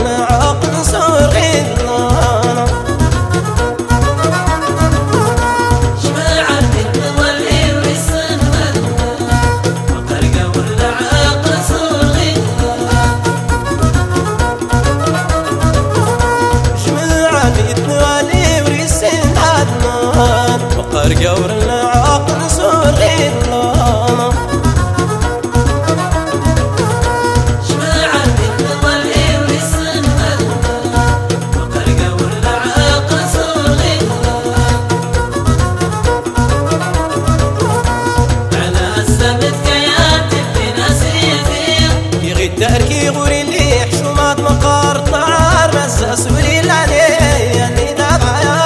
العقل صغير قور العقل صغير شمع بالظل والسنة وقر قور العقل صغير على السبت كيات بناس يثير يغيد داركي غوري اللي حشومات مقار طار مسا سوري العلي اللي دابعيا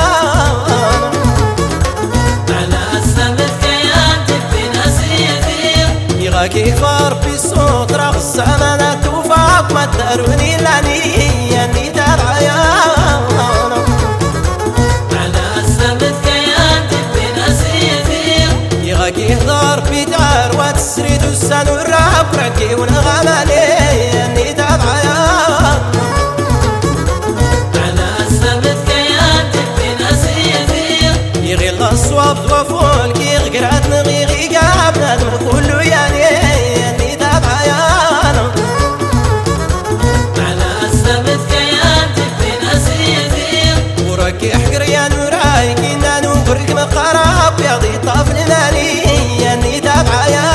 كيفار في الصوت رغ السمانة توفاق ما تداروني لاني اني دابعيا على السمت كيان تبناس يثير يغاك يهضر في دار وتسريد السن والراب ركي ونغمالي اني دابعيا على السمت كيان تبناس يثير يغيل الصواب وفول كي غقرات نغيغي قاب نادم كله يعني يحقر يا نوراي كنا نوبرك مقرب يضي طفل مالي اني دابعيا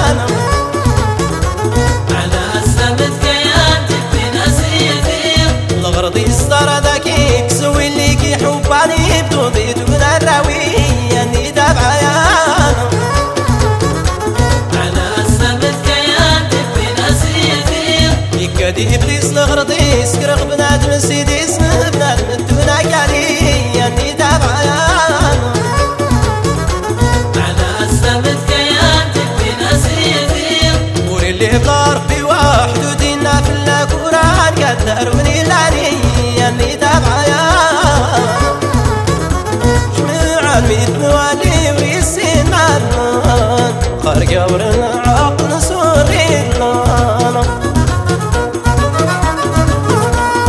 على السمت كيان تبناس يثير الغرض يصدر ذاكي كسوي اللي كي حباني بتوضي دون الراوي اني دابعيا على السمت كيان تبناس يثير يكادي ابليس الغرض يسكر بنادم سيدي